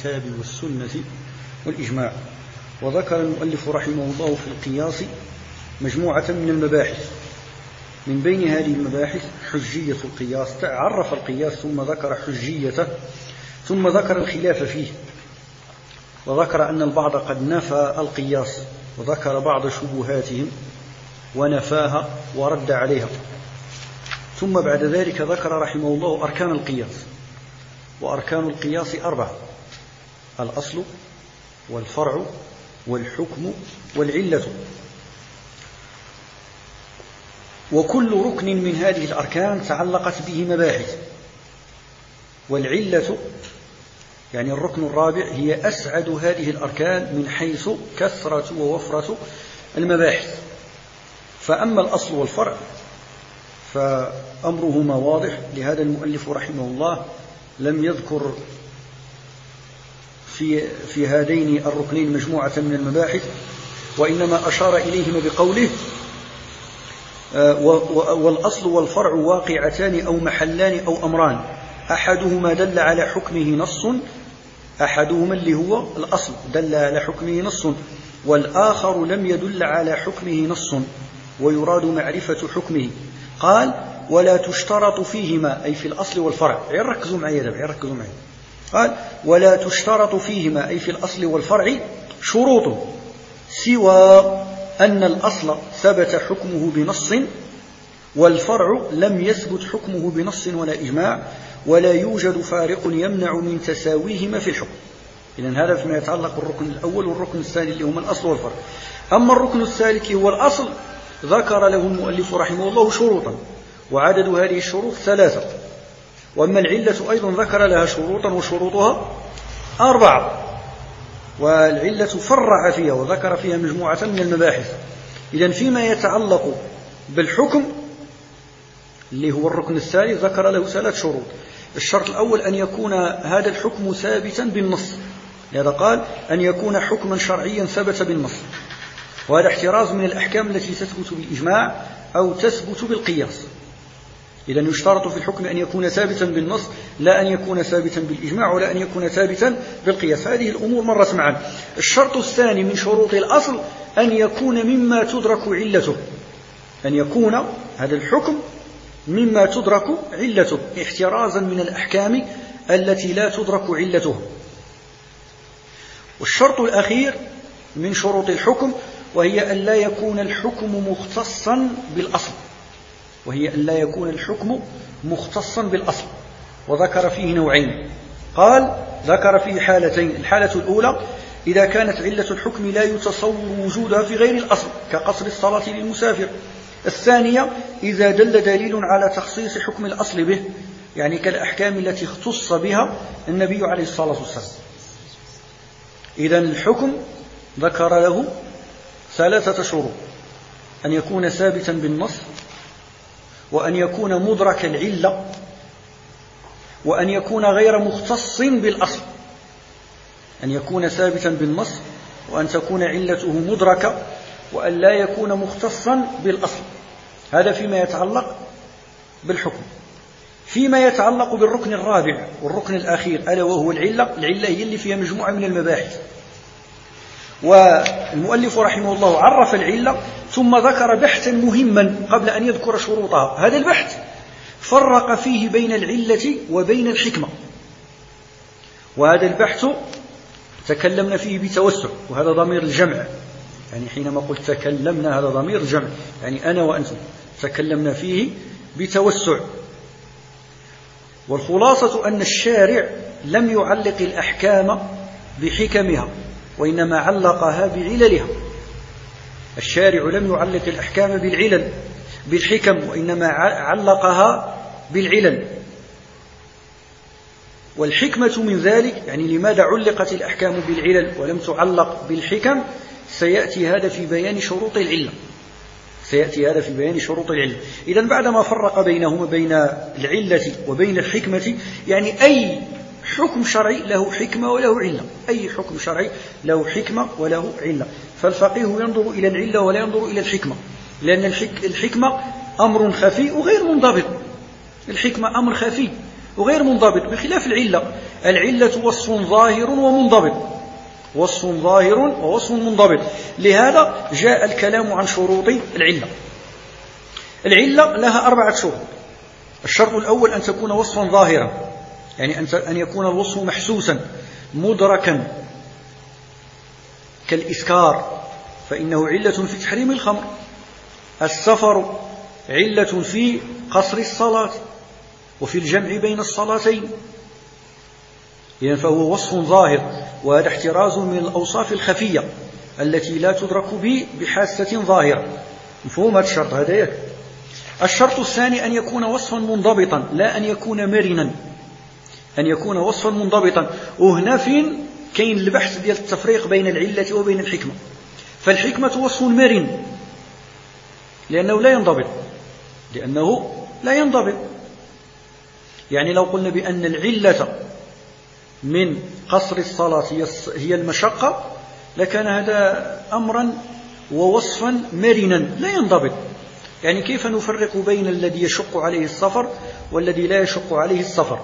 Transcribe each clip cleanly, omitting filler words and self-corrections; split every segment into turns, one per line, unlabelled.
الكتاب والسنة والإجماع. وذكر المؤلف رحمه الله في القياس مجموعة من المباحث، من بين هذه المباحث حجية القياس. عرف القياس ثم ذكر حجيته، ثم ذكر الخلاف فيه، وذكر أن البعض قد نفى القياس، وذكر بعض شبهاتهم ونفاها ورد عليها. ثم بعد ذلك ذكر رحمه الله أركان القياس، وأركان القياس 4: الأصل والفرع والحكم والعلة. وكل ركن من هذه الأركان تعلقت به مباحث، والعلة يعني الركن الرابع هي أسعد هذه الأركان من حيث كثرة ووفرة المباحث. فأما الأصل والفرع فأمرهما واضح، لهذا المؤلف رحمه الله لم يذكر في هذين الركنين مجموعة من المباحث، وإنما أشار إليهما بقوله: والأصل والفرع واقعتان أو محلان أو أمران، أحدهما دل على حكمه نص، أحدهما اللي هو الأصل دل على حكمه نص، والآخر لم يدل على حكمه نص ويراد معرفة حكمه. قال: ولا تشترط فيهما، أي في الأصل والفرع. ركزوا معي. قال: ولا تشترط فيهما، أي في الأصل والفرع، شروط سوى أن الأصل ثبت حكمه بنص، والفرع لم يثبت حكمه بنص ولا إجماع، ولا يوجد فارق يمنع من تساويهما في الحكم. إذن هذا فيما يتعلق بالركن الأول والركن الثاني اللي هما الأصل والفرع. أما الركن الثالث هو الأصل، ذكر له المؤلف رحمه الله شروطا، وعدد هذه الشروط 3. وأما العلة أيضا ذكر لها شروطا، وشروطها 4، والعلة فرع فيها وذكر فيها مجموعة من المباحث. إذن فيما يتعلق بالحكم اللي هو الركن الثالث ذكر له 3 شروط. الشرط الأول أن يكون هذا الحكم ثابتا بالنص، لهذا قال أن يكون حكما شرعيا ثبت بالنص، وهذا احتراز من الأحكام التي تثبت بالإجماع أو تثبت بالقياس. إذن يشترط في الحكم أن يكون ثابتا بالنص، لا أن يكون ثابتا بالإجماع، ولا أن يكون ثابتا بالقياس. هذه الأمور مرت معا. الشرط الثاني من شروط الأصل أن يكون مما تدرك علته، أن يكون هذا الحكم مما تدرك علته، احترازا من الأحكام التي لا تدرك علتها. والشرط الأخير من شروط الحكم وهي أن لا يكون الحكم مختصا بالأصل، وذكر فيه نوعين. قال: ذكر فيه حالتين: الحالة الأولى إذا كانت علة الحكم لا يتصور وجودها في غير الأصل كقصر الصلاة للمسافر. الثانية إذا دل دليل على تخصيص حكم الأصل به، يعني كالأحكام التي اختص بها النبي عليه الصلاة والسلام. إذن الحكم ذكر له 3 شروط: أن يكون ثابتا بالنص، وأن يكون مدرك العلة، وأن يكون غير مختص بالأصل. أن يكون ثابتا بالنص، وأن تكون علته مدركة، وأن لا يكون مختصا بالأصل. هذا فيما يتعلق بالحكم. فيما يتعلق بالركن الرابع والركن الأخير ألا وهو العلة هي اللي فيها مجموعة من المباحث. والمؤلف رحمه الله عرف العلة ثم ذكر بحثا مهما قبل أن يذكر شروطها. هذا البحث فرق فيه بين العلة وبين الحكمة، وهذا البحث تكلمنا فيه بتوسع، وهذا ضمير الجمع، يعني حينما قلت تكلمنا هذا ضمير الجمع، يعني أنا وأنتم تكلمنا فيه بتوسع. والخلاصة أن الشارع لم يعلق الأحكام بحكمها، وإنما علقها بعللها. الشارع لم يعلق الأحكام بالحكم، وإنما علقها بالعلل. والحكمة من ذلك، يعني لماذا علقت الأحكام بالعلل ولم تعلق بالحكم، سيأتي هذا في بيان شروط العلة. إذن بعدما فرق بينهما بين العلة وبين الحكمة، يعني أي حكم شرعي له حكمة وله علة، أي حكم شرعي له حكمة وله علة. فالفقيه ينظر إلى العلة ولا ينظر إلى الحكمة، لأن الحكمة أمر خفي وغير منضبط. الحكمة أمر خفي وغير منضبط، بخلاف العلة. العلة وصف ظاهر ومنضبط، وصف ظاهر ووصف منضبط. لهذا جاء الكلام عن شروط العلة. العلة لها 4 شروط. الشرط الأول أن تكون وصفا ظاهرا، يعني أن يكون الوصف محسوسا مدركا، كالإسكار فإنه علة في تحريم الخمر، السفر علة في قصر الصلاة وفي الجمع بين الصلاتين، إذن فهو وصف ظاهر، وهذا احتراز من الأوصاف الخفية التي لا تدرك بحاسة ظاهرة. مفهوم هذا الشرط هذا؟ الشرط الثاني أن يكون وصفا منضبطا، لا أن يكون مرنا، أن يكون وصفا منضبطا. وهنا فين كاين البحث ديال التفريق بين العلة وبين الحكمة. فالحكمة وصف مرن لأنه لا ينضبط، يعني لو قلنا بأن العلة من قصر الصلاة هي المشقة لكان هذا أمرا ووصفا مرنا لا ينضبط. يعني كيف نفرق بين الذي يشق عليه السفر والذي لا يشق عليه السفر؟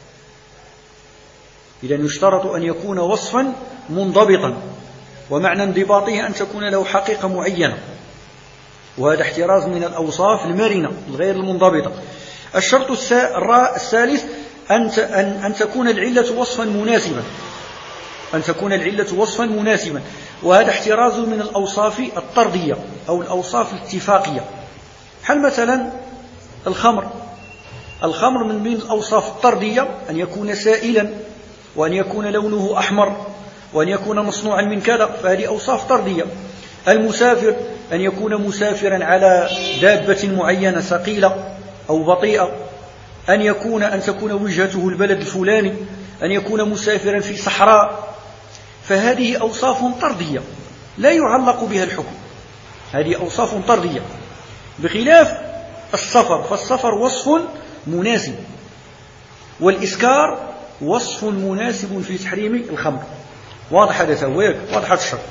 إذن يشترط أن يكون وصفا منضبطا، ومعنى انضباطه أن تكون له حقيقة معينة، وهذا احتراز من الأوصاف المرنة الغير المنضبطة. الشرط الثالث أن تكون العلة وصفا مناسبا، أن تكون العلة وصفا مناسبا، وهذا احتراز من الأوصاف الطردية أو الأوصاف الاتفاقية. حال مثلا الخمر من بين الأوصاف الطردية أن يكون سائلا، وأن يكون لونه أحمر، وأن يكون مصنوعا من كذا، فهذه أوصاف طردية. المسافر أن يكون مسافرا على دابة معينة ثقيلة أو بطيئة، أن تكون وجهته البلد الفلاني، أن يكون مسافرا في صحراء، فهذه أوصاف طردية لا يعلق بها الحكم، هذه أوصاف طردية. بخلاف السفر، فالسفر وصف مناسب، والإسكار وصف مناسب في تحريم الخمر. واضح هذا سويك؟ واضح هذا الشرط.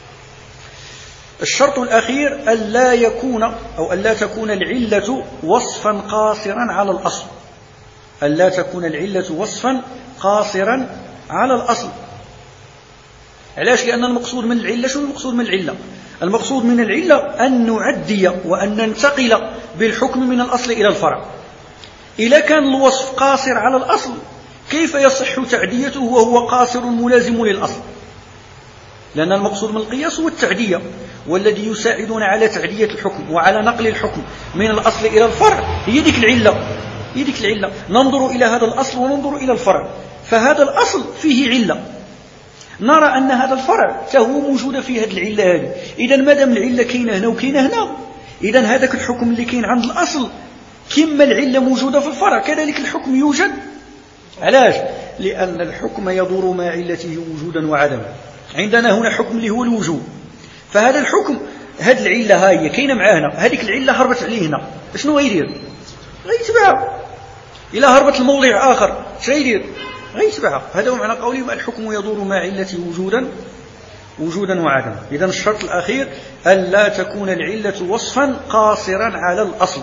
الشرط الأخير ألا تكون العلة وصفا قاصرا على الأصل، ألا تكون العلة وصفا قاصرا على الأصل. علاش؟ لأن المقصود من العلة، شو المقصود من العلة؟ المقصود من العلة أن نعدي وأن ننتقل بالحكم من الأصل إلى الفرع. إذا كان الوصف قاصر على الأصل كيف يصح تعديته وهو قاصر ملازم للأصل؟ لأن المقصود من القياس هو التعدية، والذي يساعدنا على تعدية الحكم وعلى نقل الحكم من الأصل إلى الفرع هي ديك العلة. ننظر إلى هذا الأصل وننظر إلى الفرع، فهذا الأصل فيه علة، نرى أن هذا الفرع هو موجود في هذه العلة هذه. إذا مادام العلة كاينة هنا وكاينة هنا، إذا هذاك الحكم اللي كاين عند الأصل كما العلة موجودة في الفرع كذلك الحكم يوجد. علاش؟ لأن الحكم يدور مع علته وجودا وعدما. عندنا هنا حكم اللي هو الوجود، فهذا الحكم هذه العلة هي كاينة معانا، هذيك العلة هربت عليه هنا، شنو غيدير؟ غيتبعها. إلى هربت الموضع آخر شيدير؟ غيتبعها. هذا هو معنى قولهم الحكم يدور مع علته وجودا وعدما. إذن الشرط الأخير ألا تكون العلة وصفا قاصرا على الأصل،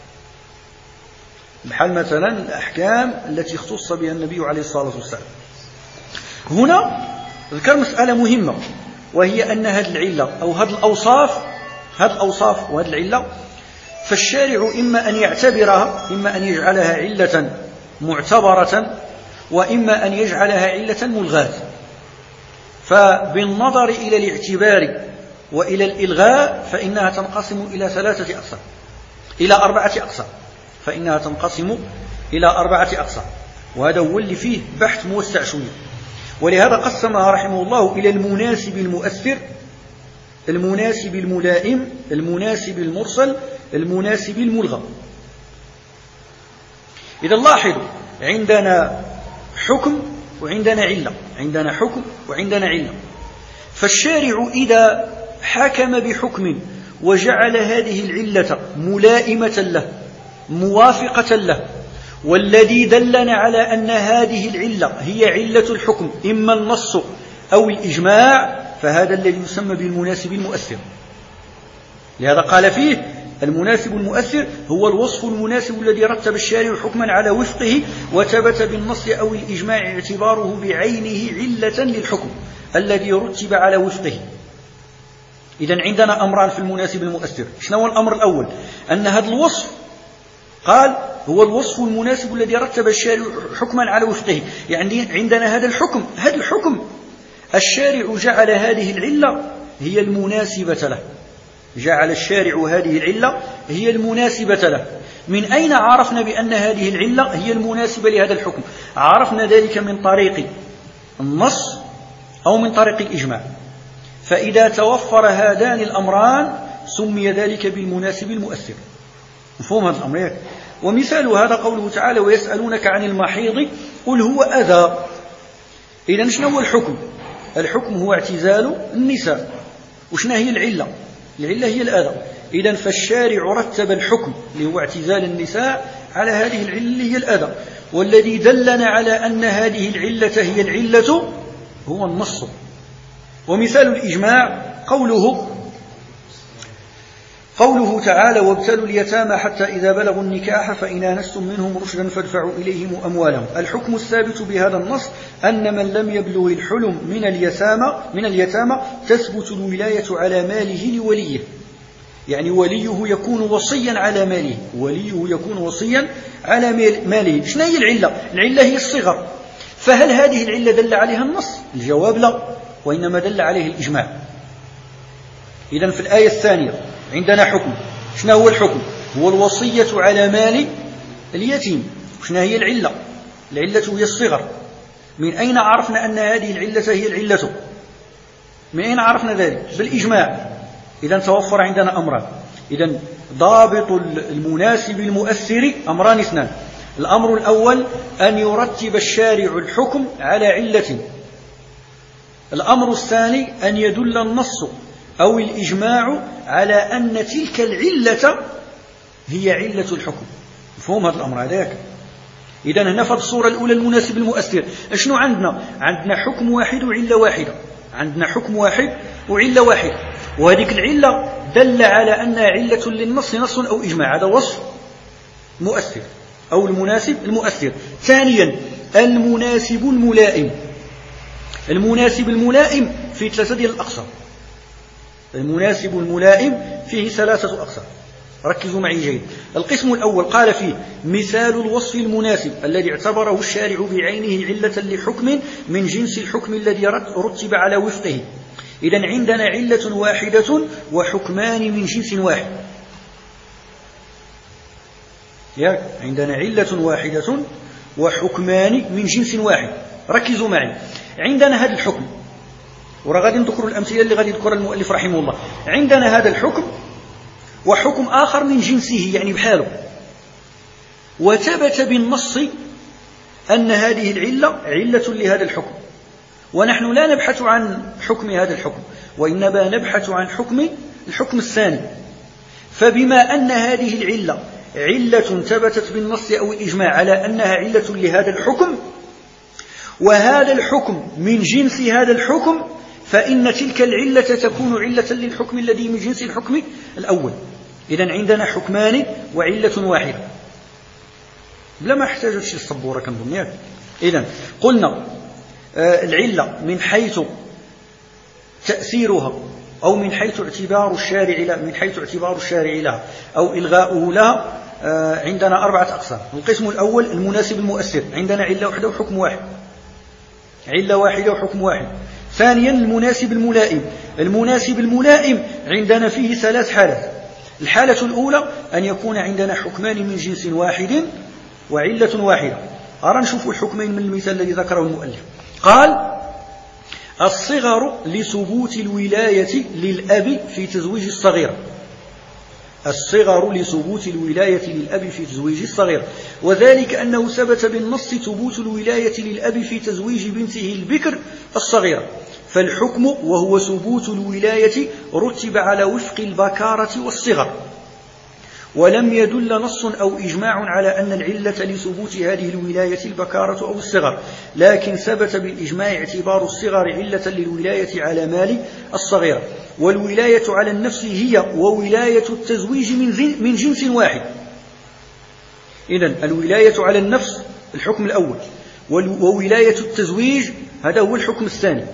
بحال مثلا الأحكام التي اختص بها النبي عليه الصلاة والسلام. هنا ذكر مسألة مهمة، وهي أن هذه العلة أو هذه الأوصاف وهذه العلة، فالشارع إما أن يعتبرها، إما أن يجعلها علة معتبرة، وإما أن يجعلها علة ملغاة. فبالنظر إلى الاعتبار وإلى الإلغاء فإنها تنقسم إلى 3 أقسام، إلى 4 أقسام، فإنها تنقسم إلى 4 أقسام، وهذا هو اللي فيه بحث موسع شوية. ولهذا قسمها رحمه الله إلى المناسب المؤثر، المناسب الملائم، المناسب المرسل، المناسب الملغى. إذا لاحظوا عندنا حكم وعندنا علة، عندنا حكم وعندنا علة. فالشارع إذا حكم بحكم وجعل هذه العلة ملائمة له موافقة له، والذي دلنا على أن هذه العلة هي علة الحكم إما النص أو الإجماع، فهذا الذي يسمى بالمناسب المؤثر. لهذا قال فيه المناسب المؤثر هو الوصف المناسب الذي رتب الشارع حكما على وفقه وثبت بالنص أو الإجماع اعتباره بعينه علة للحكم الذي رتب على وفقه. إذن عندنا أمران في المناسب المؤثر. شنو هو الأمر الأول؟ أن هذا الوصف قال هو الوصف المناسب الذي رتب الشارع حكما على وفقه، يعني عندنا هذا الحكم الشارع جعل هذه العلة هي المناسبة له، جعل الشارع هذه العلة هي المناسبة له. من أين عرفنا بأن هذه العلة هي المناسبة لهذا الحكم؟ عرفنا ذلك من طريق النص أو من طريق الإجماع. فإذا توفر هذان الأمران سمي ذلك بالمناسب المؤثر. مفهوم هذا الأمر؟ ومثال هذا قوله تعالى ويسألونك عن المحيض قل هو أذى. إذن شنو هو الحكم؟ الحكم هو اعتزال النساء. وشنا هي العلة؟ العلة هي الأذى. إذن فالشارع رتب الحكم اللي هو اعتزال النساء على هذه العلة اللي هي الأذى، والذي دلنا على أن هذه العلة هي العلة هو النص. ومثال الإجماع قوله تعالى وابتلوا اليتامى حتى إذا بلغوا النكاح فإن آنستم منهم رشدا فادفعوا إليهم أموالهم. الحكم الثابت بهذا النص أن من لم يبلغ الحلم من اليتامى تثبت الولاية على ماله لوليه، يعني وليه يكون وصيا على ماله، شنو هي العلة؟ العلة هي الصغر. فهل هذه العلة دل عليها النص؟ الجواب لا، وإنما دل عليه الإجماع. إذن في الآية الثانية عندنا حكم. شنو هو الحكم؟ هو الوصية على مال اليتيم. شنو هي العلة؟ العلة هي الصغر. من أين عرفنا أن هذه العلة هي العلة؟ من أين عرفنا ذلك؟ بالإجماع. إذن توفر عندنا أمران. إذن ضابط المناسب المؤثر أمران اثنان. الأمر الأول أن يرتب الشارع الحكم على علة. الأمر الثاني أن يدل النص أو الإجماع على أن تلك العلة هي علة الحكم. مفهوم هذا الأمر هذاك؟ إذن هنا في الصورة الأولى المناسب المؤثر شنو عندنا؟ عندنا حكم واحد وعلة واحدة. عندنا حكم واحد وعلة واحدة، وهذه العلة دل على أنها علة للنص، نص أو إجماع. هذا وصف مؤثر أو المناسب المؤثر. ثانيا المناسب الملائم. المناسب الملائم في ثلاثة الأقسام. المناسب الملائم فيه ثلاثة أقسام، ركزوا معي جيد. القسم الأول قال فيه مثال الوصف المناسب الذي اعتبره الشارع بعينه علة لحكم من جنس الحكم الذي رتب على وفقه. إذن عندنا علة واحدة وحكمان من جنس واحد. عندنا علة واحدة وحكمان من جنس واحد. ركزوا معي. عندنا هذا الحكم، وغادي نذكر الأمثلة اللي غادي يذكرها المؤلف رحمه الله. عندنا هذا الحكم وحكم آخر من جنسه يعني بحاله، وثبت بالنص أن هذه العلة علة لهذا الحكم، ونحن لا نبحث عن حكم هذا الحكم وإنما نبحث عن الحكم الثاني. فبما أن هذه العلة علة ثبتت بالنص أو الإجماع على أنها علة لهذا الحكم، وهذا الحكم من جنس هذا الحكم، فإن تلك العلة تكون علة للحكم الذي من جنس الحكم الأول. إذن عندنا حكمان وعلة واحدة. بلا ما احتاجت شي الصبورة كنظن. إذن قلنا العلة من حيث تأثيرها أو من حيث اعتبار الشارع لها أو إلغاؤه لها عندنا أربعة أقسام. القسم الأول المناسب المؤثر، عندنا علة واحدة وحكم واحد، علة واحدة وحكم واحد. ثانيا المناسب الملائم. المناسب الملائم عندنا فيه ثلاث حالات. الحالة الأولى أن يكون عندنا حكمان من جنس واحد وعلة واحدة. أرى نشوف الحكمين من المثال الذي ذكره المؤلف. قال الصغر لثبوت الولاية للأب في تزويج الصغيرة. الصغر لثبوت الولاية للأب في تزويج الصغيرة، وذلك أنه ثبت بالنص ثبوت الولاية للأب في تزويج بنته البكر الصغيرة، فالحكم وهو ثبوت الولاية رتب على وفق البكارة والصغر. ولم يدل نص أو إجماع على أن العلة لثبوت هذه الولاية البكارة أو الصغر، لكن ثبت بالإجماع اعتبار الصغر علة للولاية على مال الصغيرة. والولاية على النفس هي وولاية التزويج من جنس واحد. إذن الولاية على النفس الحكم الأول، وولاية التزويج هذا هو الحكم الثاني.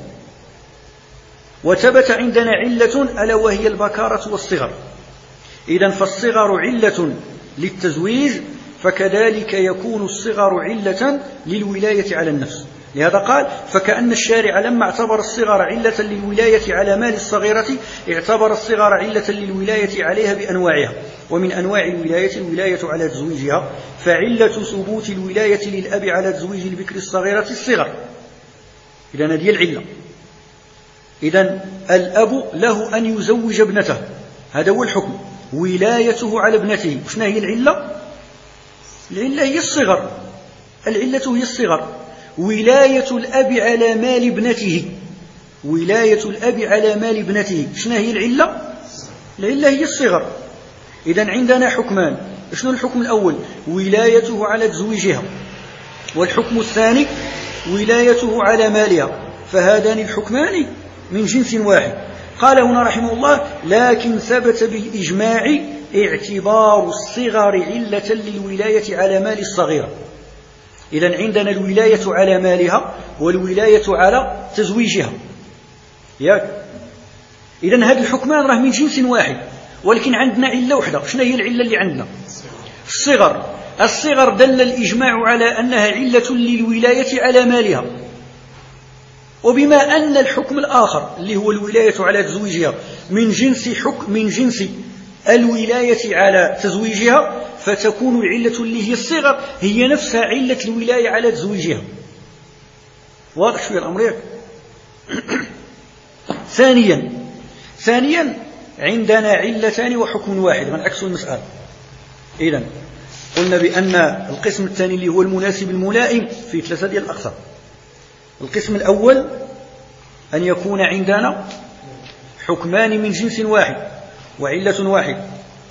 وثبت عندنا علة ألا وهي البكارة والصغر. إذن فالصغر علة للتزويج، فكذلك يكون الصغر علة للولاية على النفس. لهذا قال: فكأن الشارع لما اعتبر الصغر علة للولاية على مال الصغيرة اعتبر الصغر علة للولاية عليها بأنواعها. ومن أنواع الولاية على تزويجها، فعلة ثبوت الولاية للأب على تزويج البكر الصغيرة الصغر. إذن هذه العلة. إذن الأب له أن يزوج ابنته، هذا هو الحكم، ولايته على ابنته. وشنا هي العلة؟ العلة هي الصغر، العلة هي الصغر. ولاية الأب على مال ابنته، ولاية الأب على مال ابنته، شنا هي العلة؟ العلة هي الصغر. إذن عندنا حكمان. شنو الحكم الأول؟ ولايته على تزويجها، والحكم الثاني ولايته على مالها، فهذان الحكمان من جنس واحد. قال هنا رحمه الله: لكن ثبت بالإجماع اعتبار الصغر علة للولاية على مال الصغيرة. إذن عندنا الولاية على مالها والولاية على تزويجها. إذن هذه الحكمان راه من جنس واحد، ولكن عندنا علة وحدة. شنو هي العلة اللي عندنا؟ الصغر. الصغر دل الإجماع على أنها علة للولاية على مالها. وبما أن الحكم الآخر اللي هو الولاية على تزويجها من جنس الولاية على تزويجها، فتكون العلة اللي هي الصغر هي نفسها علة الولاية على تزويجها. واضح شوية الأمر؟ ثانيا عندنا علتان وحكم واحد، غنعكس المسألة. إذن قلنا بأن القسم الثاني اللي هو المناسب الملائم في 3 ديال الأقسام. القسم الأول أن يكون عندنا حكمان من جنس واحد وعلة واحد.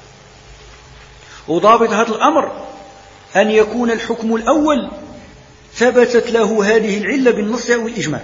وضابط هذا الأمر أن يكون الحكم الأول ثبتت له هذه العلة بالنص أو الإجماع.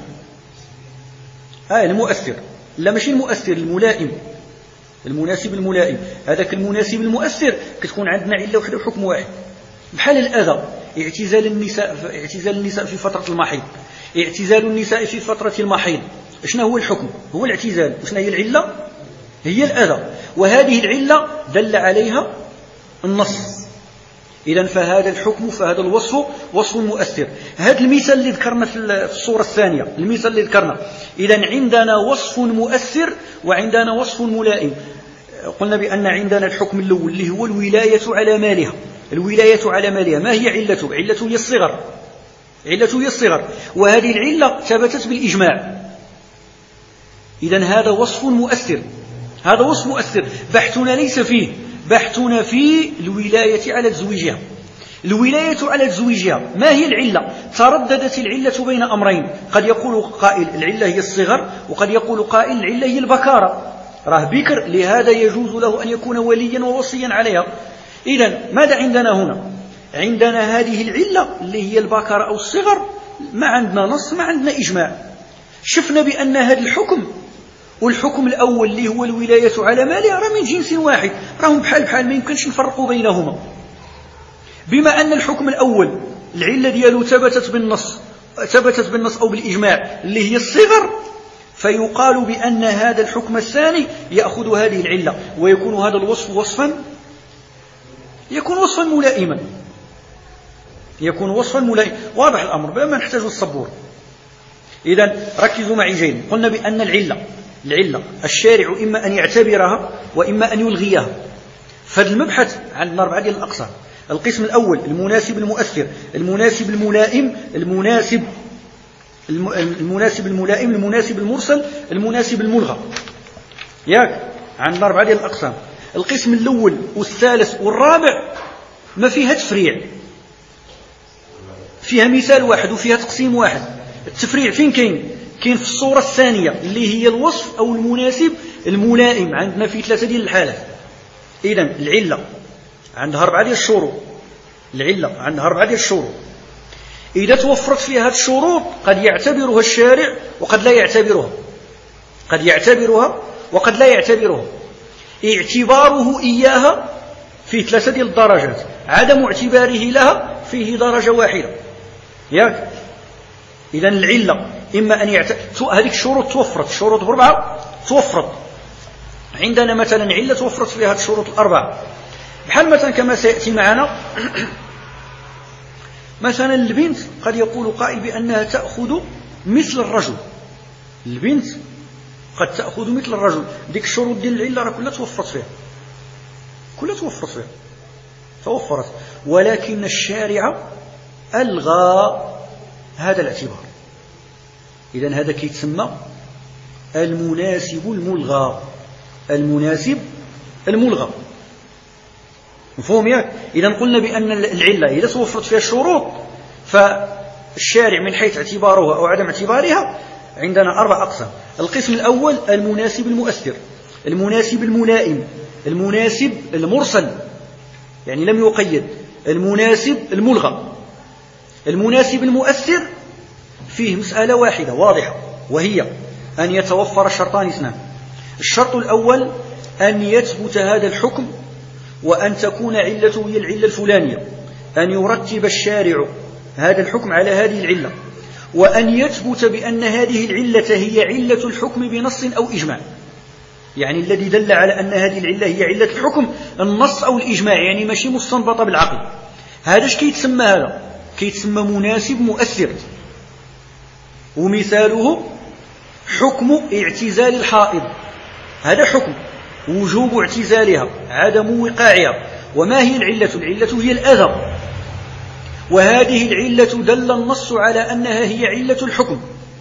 المؤثر، لا ماشي المؤثر، الملائم، المناسب الملائم. هذاك المناسب المؤثر كتكون عندنا علة واحدة وحكم واحد. بحال الأذى، اعتزال النساء في فترة المحيض، اعتزال النساء في فترة المحيض، شنو هو الحكم؟ هو الاعتزال. وشنو هي العلة؟ هي الأذى. وهذه العلة دل عليها النص. إذن فهذا الحكم، فهذا الوصف وصف مؤثر. هذا المثال اللي ذكرنا في الصورة الثانية، المثال اللي ذكرنا، إذن عندنا وصف مؤثر وعندنا وصف ملائم. قلنا بأن عندنا الحكم الأول اللي هو الولاية على مالها. الولاية على مالها ما هي علته؟ علته هي الصغر، علته هي الصغر. وهذه العلة ثبتت بالإجماع. إذن هذا وصف مؤثر، هذا وصف مؤثر. بحثنا ليس فيه، بحثنا في الولاية على تزويجها. الولاية على تزويجها ما هي العلة؟ ترددت العلة بين أمرين. قد يقول قائل العلة هي الصغر، وقد يقول قائل العلة هي البكارة، راه بكر لهذا يجوز له أن يكون وليا ووصيا عليها. إذن ماذا عندنا هنا؟ عندنا هذه العلة اللي هي البكارة أو الصغر، ما عندنا نص، ما عندنا إجماع. شفنا بأن هذا الحكم والحكم الأول اللي هو الولاية على مالها راه من جنس واحد، راهم بحال ما يمكنش نفرقوا بينهما. بما أن الحكم الأول العلة ديالو ثبتت بالنص أو بالإجماع اللي هي الصغر، فيقال بأن هذا الحكم الثاني يأخذ هذه العلة ويكون هذا الوصف وصفا ملائما، يكون وصفا ملائما. واضح الأمر بلا ما نحتاج الصبور. إذن ركزوا معي جيدا. قلنا بأن العلة الشارع إما أن يعتبرها وإما أن يلغيها. فهذا المبحث عندنا 4 ديال الأقسام. القسم الأول المناسب المؤثر، المناسب الملائم، المناسب الملائم، المناسب المرسل، المناسب الملغى. عندنا 4 ديال الأقسام. القسم الأول والثالث والرابع ما فيها تفريع، فيها مثال واحد وفيها تقسيم واحد. التفريع فين كاين في الصورة الثانية اللي هي الوصف أو المناسب الملائم. عندنا في 3 ديال الحالات. إذن العلة عندها 4 ديال الشروط. العلة عندها 4 ديال الشروط، إذا توفرت فيها هذه الشروط قد يعتبرها الشارع وقد لا يعتبرها، قد يعتبرها وقد لا يعتبرها. اعتباره إياها فيه 3 ديال الدرجات، عدم اعتباره لها فيه درجة واحدة، ياك؟ إذن العلة إما أن هذه الشروط توفرت، الشروط 4 توفرت عندنا، مثلا علة توفرت فيها هذه الشروط 4، بحال مثلا كما سيأتي معنا مثلا البنت قد يقول قائل بأنها تأخذ مثل الرجل، البنت قد تأخذ مثل الرجل، ديك الشروط ديال العلة راه كلها توفرت فيها، كلها توفرت فيها، توفرت، ولكن الشارع ألغى هذا الاعتبار. إذن هذا كيتسمى المناسب الملغى، المناسب الملغى، مفهوم ياك؟ إذن قلنا بأن العلة إذا توفرت فيها الشروط فالشارع من حيث اعتبارها أو عدم اعتبارها عندنا 4 أقسام. القسم الأول المناسب المؤثر، المناسب الملائم، المناسب المرسل يعني لم يقيد، المناسب الملغى. المناسب المؤثر فيه مسألة واحدة واضحة، وهي أن يتوفر شرطان 2. الشرط الأول أن يثبت هذا الحكم وأن تكون علته هي العلة الفلانية، أن يرتب الشارع هذا الحكم على هذه العلة، وأن يثبت بأن هذه العلة هي علة الحكم بنص أو إجماع، يعني الذي دل على أن هذه العلة هي علة الحكم النص أو الإجماع، يعني ماشي مستنبطة بالعقل. هذا اش كيتسمى؟ هذا كيتسمى مناسب مؤثر. ومثاله حكم اعتزال الحائض، هذا حكم وجوب اعتزالها، عدم وقاعها. وما هي العلة؟ العلة هي الأذى، وهذه العلة دل النص على أنها هي علة الحكم،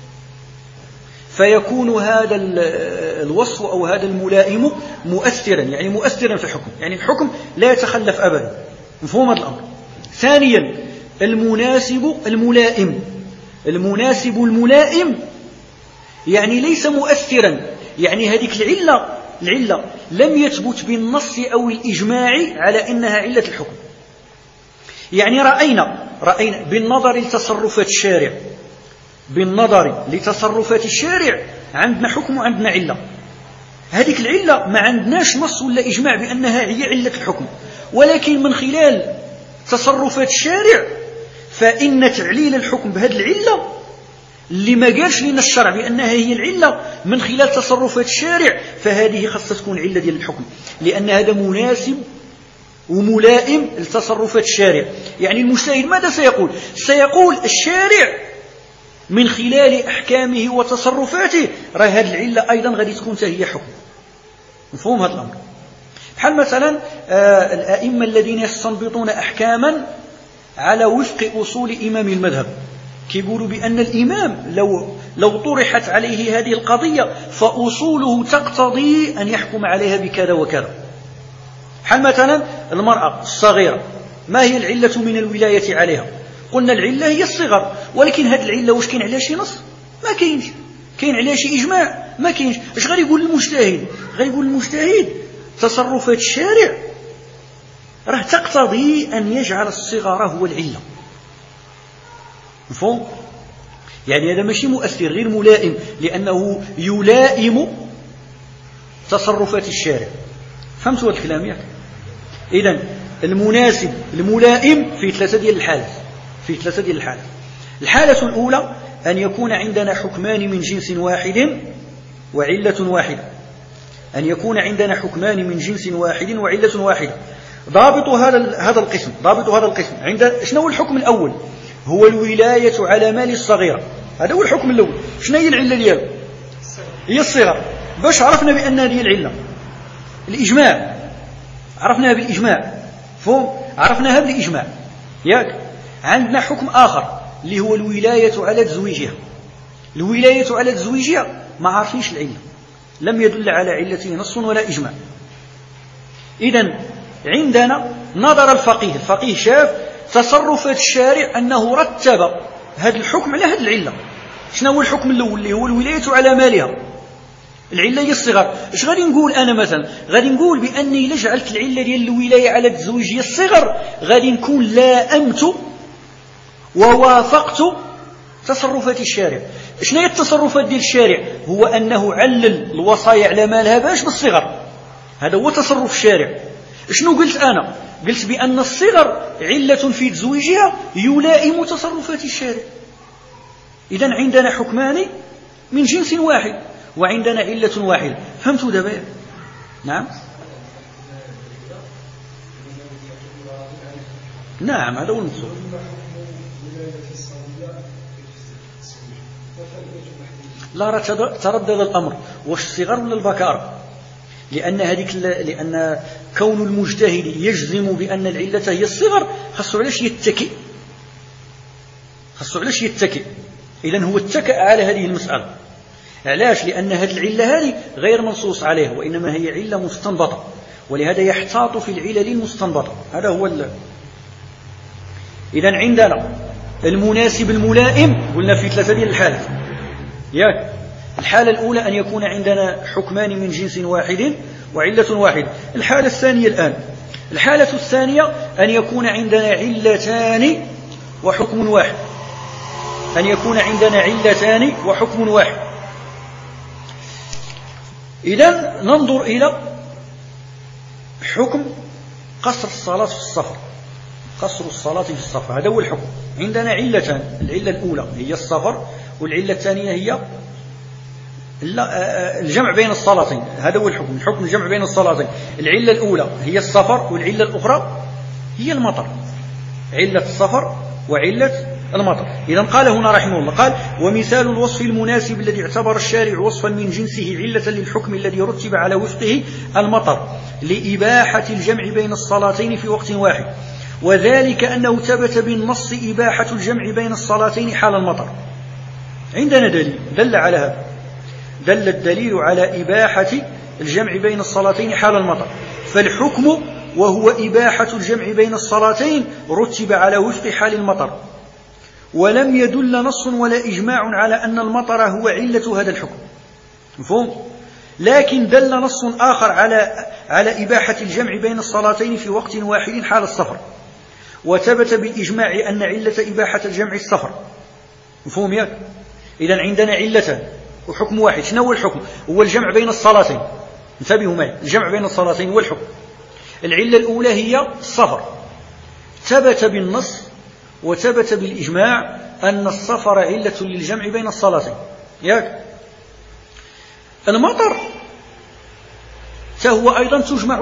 فيكون هذا الوصف أو هذا الملائم مؤثرا، يعني مؤثرا في الحكم، يعني الحكم لا يتخلف أبدا. مفهوم هذا الأمر؟ ثانيا المناسب الملائم، المناسب الملائم يعني ليس مؤثرا، يعني هذه العلة لم يثبت بالنص أو الإجماع على أنها علة الحكم. يعني رأينا بالنظر لتصرفات الشارع، بالنظر لتصرفات الشارع عندنا حكم وعندنا علة، هذه العلة ما عندناش نص ولا إجماع بأنها هي علة الحكم، ولكن من خلال تصرفات الشارع فإن تعليل الحكم بهذه العلة اللي ما قالش لنا الشرع بأنها هي العلة من خلال تصرفات الشارع، فهذه خاصة تكون علة ديال الحكم، لأن هذا مناسب وملائم لتصرفات الشارع. يعني المجتهد ماذا سيقول؟ سيقول الشارع من خلال أحكامه وتصرفاته راه هذه العلة أيضا غادي تكون هي حكم. مفهوم هذا الأمر؟ بحال مثلا الأئمة الذين يستنبطون أحكاما على وفق أصول إمام المذهب، كيقولوا بأن الإمام لو طرحت عليه هذه القضية فأصوله تقتضي أن يحكم عليها بكذا وكذا. بحال مثلا المرأة الصغيرة، ما هي العلة من الولاية عليها؟ قلنا العلة هي الصغر، ولكن هذه العلة واش كاين عليها شي نص؟ ما كاينش. كاين عليها شي إجماع؟ ما كاينش. اش غادي يقول المجتهد؟ غيقول المجتهد تصرفات الشارع راه تقتضي أن يجعل الصغر هو العلة. مفهوم؟ يعني هذا ماشي مؤثر، غير ملائم، لأنه يلائم تصرفات الشارع. فهمتوا هذا الكلام ياك؟ إذن المناسب الملائم في 3 ديال الحالات، في 3 ديال الحالات. الحالة الأولى أن يكون عندنا حكمان من جنس واحد وعلة واحدة، أن يكون عندنا حكمان من جنس واحد وعلة واحدة. ضابط هذا القسم عند شنو هو الحكم الأول؟ هو الولاية على مال الصغيرة، هذا هو الحكم الأول. شنو هي العلة ديالو؟ هي الصغر. باش عرفنا بأن هذه العلة؟ الإجماع، عرفناها بالإجماع. فهم؟ عرفناها بالإجماع ياك؟ عندنا حكم آخر اللي هو الولاية على تزويجها. الولاية على تزويجها ما عارفينش العلة، لم يدل على علته نص ولا إجماع. إذن عندنا نظر الفقيه شاف تصرفات الشارع أنه رتب هذا الحكم على هذه العلة. شنو هو الحكم الأول اللي هو الولاية على مالها؟ العلة هي الصغر. اش غادي نقول أنا مثلا؟ غادي نقول بأني إلا جعلت العلة ديال الولاية على التزويج هي الصغر غادي نكون لائمت ووافقت تصرفات الشارع. شنو هي التصرفات ديال الشارع؟ هو أنه علل الوصايا على ما لها باش بالصغر، هذا هو تصرف الشارع. شنو قلت أنا؟ قلت بأن الصغر علة في تزويجها يلائم تصرفات الشارع. إذن عندنا حكمان من جنس واحد وعندنا علة واحدة. فهمتوا دابا؟ نعم نعم، هذا هو المقصود. لا تردد الأمر واش الصغر ولا البكار، لأن كون المجتهد يجزم بأن العلة هي الصغر خاصو علاش يتكئ. إذن هو اتكأ على هذه المسألة. علاش؟ لأن هذه العلة هذه غير منصوص عليها، وإنما هي علة مستنبطة، ولهذا يحتاط في العلل المستنبطة. هذا هو إذن عندنا المناسب الملائم قلنا في 3 ديال الحالات. الحالة الأولى أن يكون عندنا حكمان من جنس واحد وعلة واحدة. الحالة الثانية الآن، الحالة الثانية أن يكون عندنا علتان وحكم واحد. أن يكون عندنا علتان وحكم واحد. إذن ننظر إلى حكم قصر الصلاة في السفر. قصر الصلاة في السفر هذا هو الحكم. عندنا علتان، العلة الأولى هي السفر، والعلة الثانية هي الجمع بين الصلاتين. هذا هو الحكم، الحكم الجمع بين الصلاتين. العلة الأولى هي السفر، والعلة الأخرى هي المطر. علة السفر وعلة المطر. إذن قال هنا رحمه الله، قال: ومثال الوصف المناسب الذي اعتبر الشارع وصفا من جنسه علة للحكم الذي رتب على وفقه المطر لإباحة الجمع بين الصلاتين في وقت واحد، وذلك أنه ثبت بالنص إباحة الجمع بين الصلاتين حال المطر. عندنا دليل دل على هذا، دل الدليل على إباحة الجمع بين الصلاتين حال المطر. فالحكم وهو إباحة الجمع بين الصلاتين رتب على وفق حال المطر، ولم يدل نص ولا إجماع على أن المطر هو علة هذا الحكم، مفهوم؟ لكن دل نص آخر على إباحة الجمع بين الصلاتين في وقت واحد حال السفر، وثبت بالإجماع أن علة إباحة الجمع السفر، مفهوم ياك؟ إذن عندنا علتان وحكم واحد. شنو هو الحكم؟ هو الجمع بين الصلاتين. انتبهوا معي، الجمع بين الصلاتين هو الحكم. العلة الأولى هي السفر، ثبت بالنص وثبت بالإجماع أن السفر علة للجمع بين الصلاتين، ياك؟ المطر فهو أيضا تجمع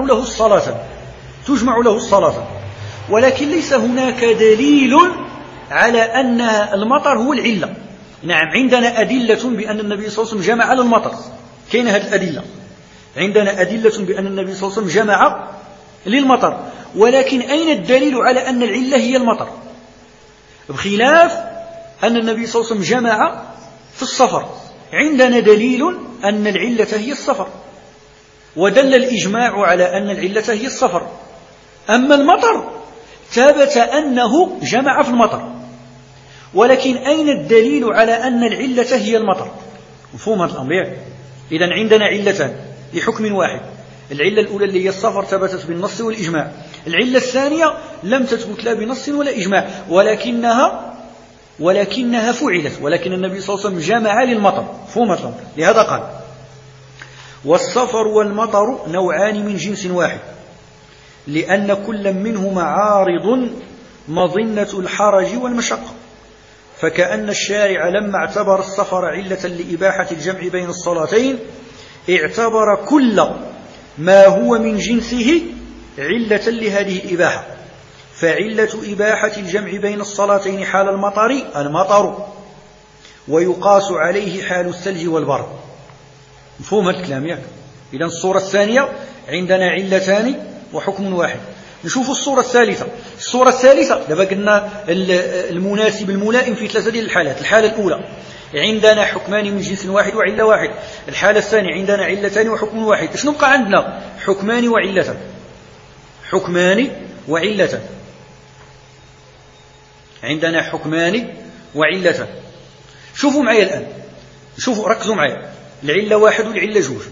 له الصلاة، ولكن ليس هناك دليل على أن المطر هو العلة. نعم، عندنا أدلة بأن النبي صلى الله عليه وسلم جمع على المطر، كاين هذه الأدلة. عندنا أدلة بأن النبي صلى الله عليه وسلم جمع للمطر، ولكن أين الدليل على أن العلة هي المطر؟ بخلاف أن النبي صلى الله عليه وسلم جمع في السفر، عندنا دليل أن العلة هي السفر، ودل الإجماع على أن العلة هي السفر. أما المطر ثبت أنه جمع في المطر، ولكن أين الدليل على أن العلة هي المطر؟ مفهوم هذا الأمر؟ إذن عندنا علتان لحكم واحد. العلة الأولى اللي هي السفر ثبتت بالنص والإجماع. العلة الثانية لم تثبت لا بنص ولا إجماع، ولكنها فعلت، ولكن النبي صلى الله عليه وسلم جمع للمطر، مفهوم هذا الأمر؟ لهذا قال: والسفر والمطر نوعان من جنس واحد، لأن كل منهما عارض مظنة الحرج والمشقة، فكأن الشارع لما اعتبر السفر علة لإباحة الجمع بين الصلاتين اعتبر كل ما هو من جنسه علة لهذه الإباحة، فعلة إباحة الجمع بين الصلاتين حال المطر، ويقاس عليه حال الثلج والبرد. مفهوم هذا الكلام ياك؟ إذن الصورة الثانية عندنا علتان وحكم واحد. نشوف الصورة الثالثة دابا قلنا المناسب الملائم في 3 ديال الحالات. الحالة الأولى عندنا حكمان من جنس واحد وعلة واحد. الحالة الثانية عندنا علتان وحكم واحد. شنو بقى عندنا؟ حكمان وعلتان. عندنا حكمان وعلتان. شوفوا معي الآن، ركزوا معي. العلة واحد والعلة جوج،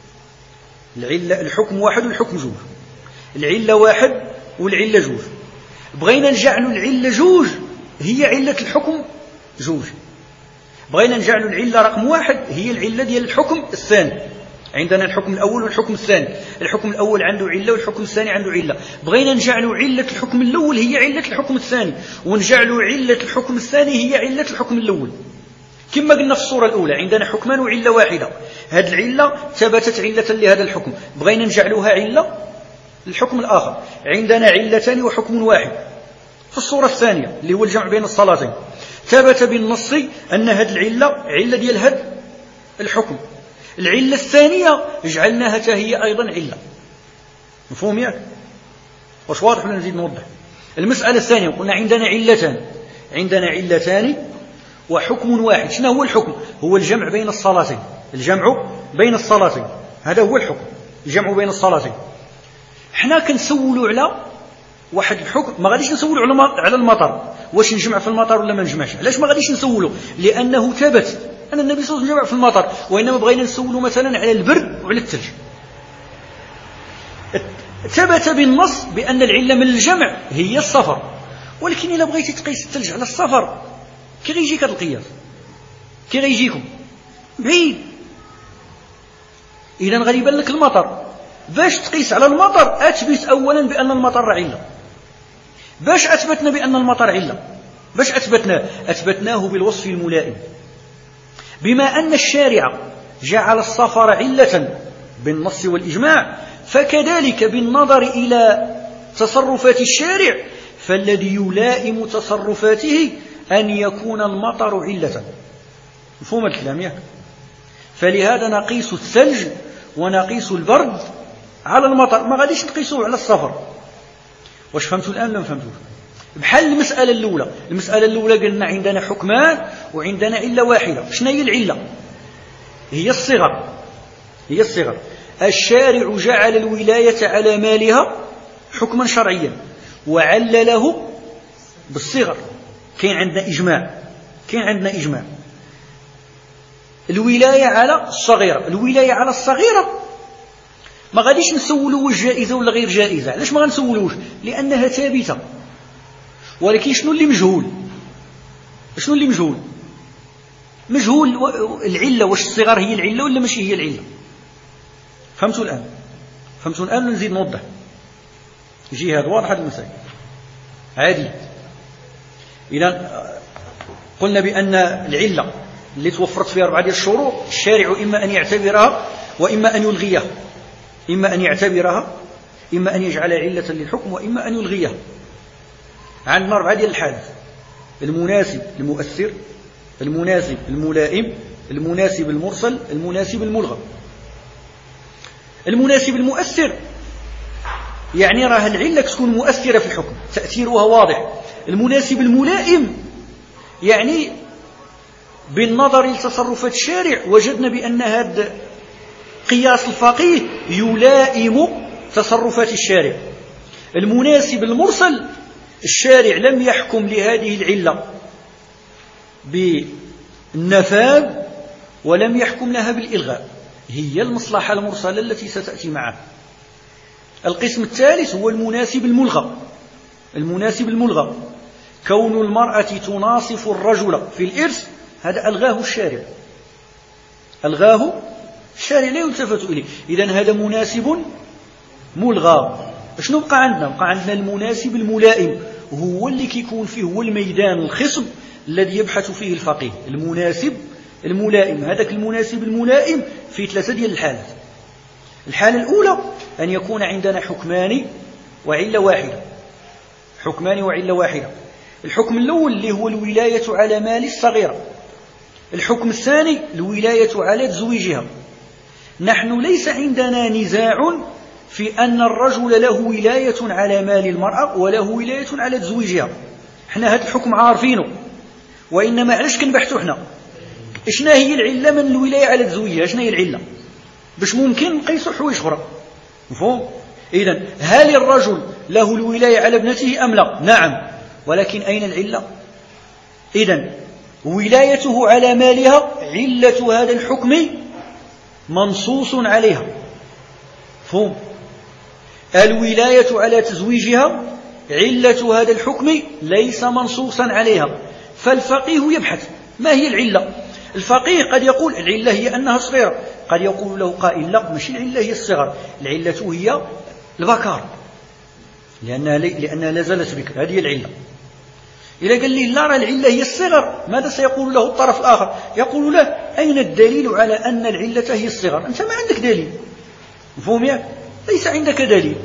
الحكم واحد والحكم جوج، العلة واحد والعلة جوج، بغينا نجعلوا العلة جوج هي علة الحكم جوج، بغينا نجعلوا العلة رقم واحد هي العلة ديال الحكم الثاني. عندنا الحكم الأول والحكم الثاني، الحكم الأول عنده علة والحكم الثاني عنده علة، بغينا نجعلوا علة الحكم الأول هي علة الحكم الثاني، ونجعلوا علة الحكم الثاني هي علة الحكم الأول. كما قلنا في الصورة الأولى عندنا حكمان وعلة واحدة، هذه العلة ثبتت علة لهذا الحكم، بغينا نجعلوها علة للحكم الآخر. عندنا علتان وحكم واحد في الصورة الثانية اللي هو الجمع بين الصلاتين، ثبت بالنص أن هذه العلة علة ديال هذا الحكم، العلة الثانية جعلناها هي أيضا علة. مفهوم ياك؟ واش واضح ولا نزيد نوضح؟ المسألة الثانية قلنا عندنا علتان وحكم واحد. شنو هو الحكم؟ هو الجمع بين الصلاتين، الجمع بين الصلاتين، هذا هو الحكم، الجمع بين الصلاتين. حنا كنسولوا على واحد الحكم، ما غاديش نسولوا على المطر، واش نجمع في المطر ولا ما نجمعش. علاش ما غاديش نسولوا؟ لأنه ثبت أن النبي صلى الله عليه وسلم جمع في المطر، وإنما بغينا نسولوا مثلا على البرد وعلى الثلج. ثبت بالنص بأن العلة من الجمع هي السفر، ولكن إلا بغيتي تقيس الثلج على السفر كي غيجيك هذا القياس؟ كي غيجيكم؟ بعيد. إذا غادي يبان لك المطر، باش تقيس على المطر أثبت أولا بأن المطر علة. باش أثبتنا بأن المطر علة؟ باش أثبتناه بالوصف الملائم. بما أن الشارع جعل السفر علة بالنص والإجماع، فكذلك بالنظر إلى تصرفات الشارع فالذي يلائم تصرفاته أن يكون المطر علة. مفهوم الكلام ياك؟ فلهذا نقيس الثلج ونقيس البرد على المطر، ما غاديش نقيسوه على السفر. واش فهمتوا الآن ولا ما فهمتوش؟ بحال المسألة الأولى قلنا عندنا حكمان وعندنا علة واحدة. شنو هي العلة؟ هي الصغر. الشارع جعل الولاية على مالها حكما شرعيا وعلله بالصغر. كاين عندنا إجماع. الولاية على الصغيرة ما غاديش نسولوا واش جائزة ولا غير جائزة. علاش ما غنسولوش؟ لأنها ثابتة. ولكن شنو اللي مجهول؟ العلة، واش الصغر هي العلة ولا ماشي هي العلة؟ فهمتوا الآن نزيد نوضح. يجي هذا واضح هذا المسائل عادي. إذا قلنا بأن العلة اللي توفرت فيها 4 ديال الشروط الشارع إما أن يعتبرها وإما أن يلغيها، إما أن يجعل علة للحكم وإما أن يلغيها. عندنا 4 ديال الحالات: المناسب المؤثر، المناسب الملائم، المناسب المرسل، المناسب الملغى. المناسب المؤثر يعني راه العلة تكون مؤثرة في الحكم، تأثيرها واضح. المناسب الملائم يعني بالنظر لتصرفات الشارع وجدنا بأن هذا قياس الفقيه يلائم تصرفات الشارع. المناسب المرسل الشارع لم يحكم لهذه العلة بالنفاذ ولم يحكم لها بالإلغاء، هي المصلحة المرسلة التي ستأتي معها. القسم الثالث هو المناسب الملغى. كون المرأة تناصف الرجل في الإرث هذا ألغاه الشارع لا يلتفت إليه. إذن هذا مناسب ملغى. شنو بقى عندنا المناسب الملائم، هو اللي كيكون فيه هو الميدان الخصب الذي يبحث فيه الفقيه. المناسب الملائم، هذاك المناسب الملائم في 3 ديال الحالات. الحالة الأولى أن يكون عندنا حكمان وعلة واحدة. الحكم الأول اللي هو الولاية على مال الصغيرة، الحكم الثاني الولاية على تزويجها. نحن ليس عندنا نزاع في أن الرجل له ولاية على مال المرأة وله ولاية على تزويجها، احنا هذا الحكم عارفينه، وإنما علاش كنبحثوا احنا اشنا هي العلة من الولاية على تزويجها، اشنا هي العلة باش ممكن نقيسوا حوايج أخرى. مفهوم؟ إذن هل الرجل له الولاية على ابنته أم لا؟ نعم، ولكن أين العلة؟ إذن ولايته على مالها علة هذا الحكم منصوص عليها. فهم؟ الولاية على تزويجها علة هذا الحكم ليس منصوصا عليها، فالفقيه يبحث ما هي العلة. الفقيه قد يقول العلة هي أنها صغيرة، قد يقول له قائل لا، ماشي العلة هي الصغر، العلة هي البكار، لأنها لا زالت بكر، هذه العلة. إذا قال لي لا، العلة هي الصغر، ماذا سيقول له الطرف الآخر؟ يقول له أين الدليل على أن العلة هي الصغر؟ أنت ما عندك دليل. مفهوم ياك؟ ليس عندك دليل.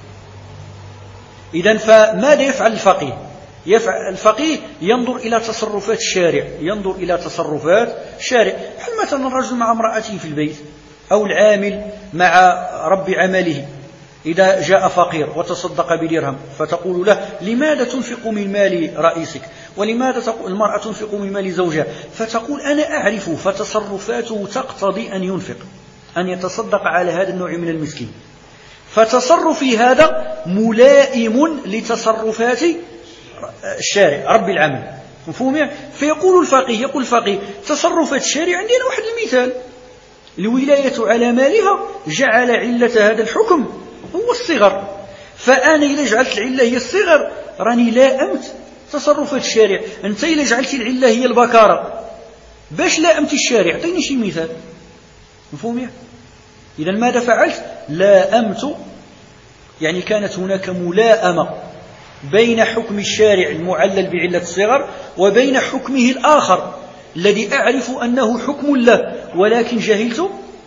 إذن فماذا يفعل الفقيه؟ الفقيه ينظر إلى تصرفات الشارع، ينظر إلى تصرفات الشارع. هل مثلا الرجل مع امرأته في البيت، أو العامل مع رب عمله، إذا جاء فقير وتصدق بدرهم فتقول له لماذا تنفق من مال رئيسك، ولماذا المرأة تنفق من مال زوجها، فتقول أنا أعرف، فتصرفاته تقتضي أن ينفق، أن يتصدق على هذا النوع من المسكين، فتصرفي هذا ملائم لتصرفات الشارع رب العمل. مفهوم؟ فيقول الفقيه تصرفات الشارع عندنا واحد المثال، الولاية على مالها جعل علة هذا الحكم هو الصغر، فأنا إذا جعلت العلة هي الصغر راني لائمت تصرفات الشارع. أنت إذا جعلت العلة هي البكارة باش لائمت الشارع؟ اعطيني شي مثال. مفهوم؟ إذا ماذا فعلت؟ لائمت، يعني كانت هناك ملائمة بين حكم الشارع المعلل بعلة الصغر وبين حكمه الآخر الذي أعرف أنه حكم له، ولكن جهلت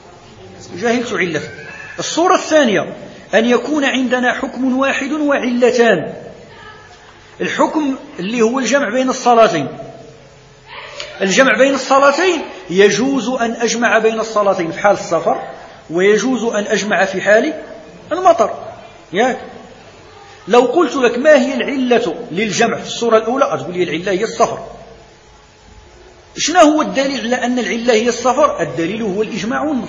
علته. الصورة الثانية أن يكون عندنا حكم واحد وعلتان. الحكم اللي هو الجمع بين الصلاتين. الجمع بين الصلاتين يجوز أن أجمع بين الصلاتين في حال السفر، ويجوز أن أجمع في حال المطر. ياك لو قلت لك ما هي العلة للجمع في الصورة الأولى، أتقول لي العلة هي السفر. شنو هو الدليل على أن العلة هي السفر؟ الدليل هو الإجماع والنص.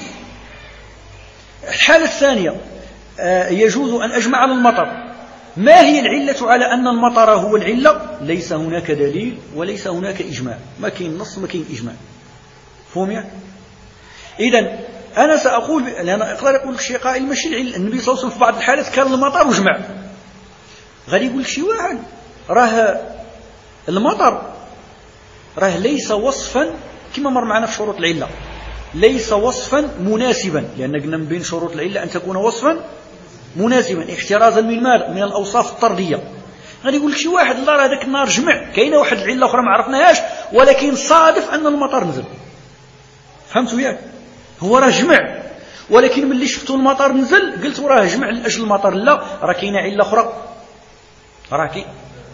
الحالة الثانية يجوز أن أجمع على المطر. ما هي العلة على أن المطر هو العلة؟ ليس هناك دليل وليس هناك إجماع، ما كاين نص ما كاين إجماع. فهم يعني؟ إذن أنا سأقول، لأن أقدر يقول لك شي قائل ماشي العلة، النبي صلى الله عليه وسلم في بعض الحالات كان المطر وجمع. غادي يقول لك شي واحد راه المطر راه ليس وصفا كما مر معنا في شروط العلة، ليس وصفا مناسبا، لأن قلنا من بين شروط العلة أن تكون وصفا مناسبا احترازا من ماذا؟ من الأوصاف الطردية. غادي يقول لك شي واحد الله هذاك النهار جمع، كاينه واحد العلة أخرى ما عرفناهاش، ولكن صادف أن المطر نزل. فهمتوا ياك؟ هو راه جمع، ولكن ملي شفتوا المطر نزل قلت راه جمع لأجل المطر. لا، راه كاينه علة أخرى. راه كاين.